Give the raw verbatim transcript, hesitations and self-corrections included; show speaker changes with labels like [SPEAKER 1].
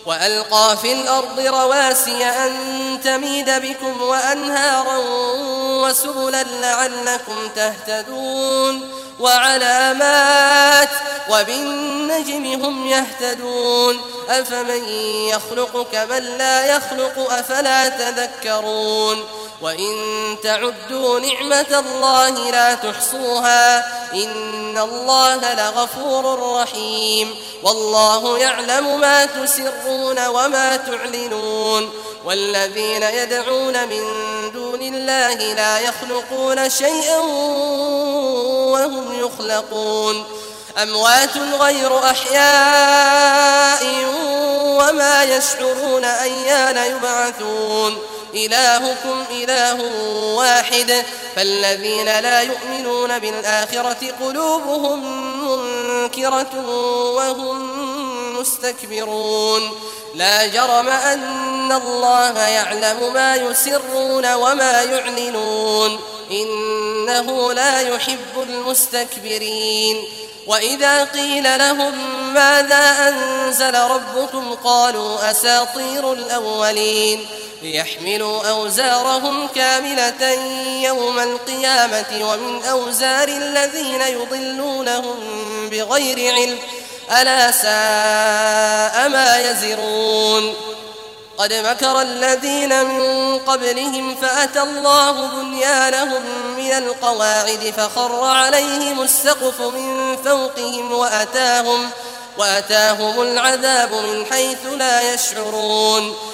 [SPEAKER 1] وألقى في الأرض رواسي أن تميد بكم وأنهارا وسبلا لعلكم تهتدون وعلامات وبالنجم هم يهتدون أفمن يخلق كمن لا يخلق أفلا تذكرون وإن تعدوا نعمة الله لا تحصوها إن الله لغفور رحيم والله يعلم ما تسرون وما تعلنون والذين يدعون من دون الله لا يخلقون شيئا وهم يخلقون أموات غير أحياء وما يشعرون أيان يبعثون إلهكم إله واحد فالذين لا يؤمنون بالآخرة قلوبهم منكرة وهم مستكبرون لا جرم أن الله يعلم ما يسرون وما يعلنون إنه لا يحب المستكبرين وإذا قيل لهم ماذا أنزل ربكم قالوا أساطير الأولين ليحملوا أوزارهم كاملة يوم القيامة ومن أوزار الذين يضلونهم بغير علم ألا ساء ما يزرون قد مكر الذين من قبلهم فأتى الله بنيانهم من القواعد فخر عليهم السقف من فوقهم وأتاهم, وأتاهم العذاب من حيث لا يشعرون